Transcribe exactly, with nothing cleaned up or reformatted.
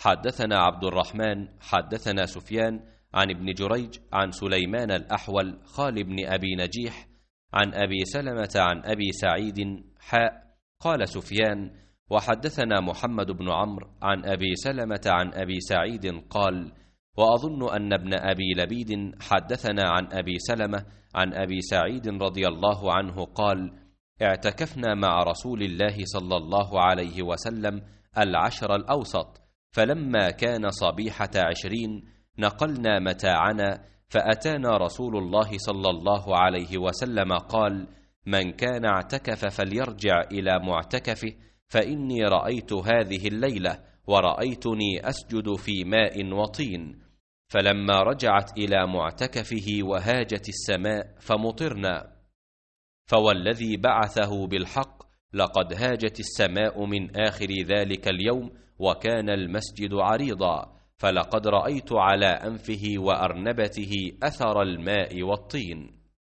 حدثنا عبد الرحمن حدثنا سفيان عن ابن جريج عن سليمان الأحول خال بن أبي نجيح عن أبي سلمة عن أبي سعيد حاء. قال سفيان: وحدثنا محمد بن عمرو عن أبي سلمة عن أبي سعيد قال: وأظن أن ابن أبي لبيد حدثنا عن أبي سلمة عن أبي سعيد رضي الله عنه قال: اعتكفنا مع رسول الله صلى الله عليه وسلم العشر الأوسط، فلما كان صبيحة عشرين نقلنا متاعنا، فأتانا رسول الله صلى الله عليه وسلم قال: من كان اعتكف فليرجع إلى معتكفه، فإني رأيت هذه الليلة ورأيتني أسجد في ماء وطين. فلما رجعت إلى معتكفه وهاجت السماء فمطرنا، فوالذي بعثه بالحق لقد هاجت السماء من آخر ذلك اليوم وكان المسجد عريضا، فلقد رأيت على أنفه وأرنبته أثر الماء والطين.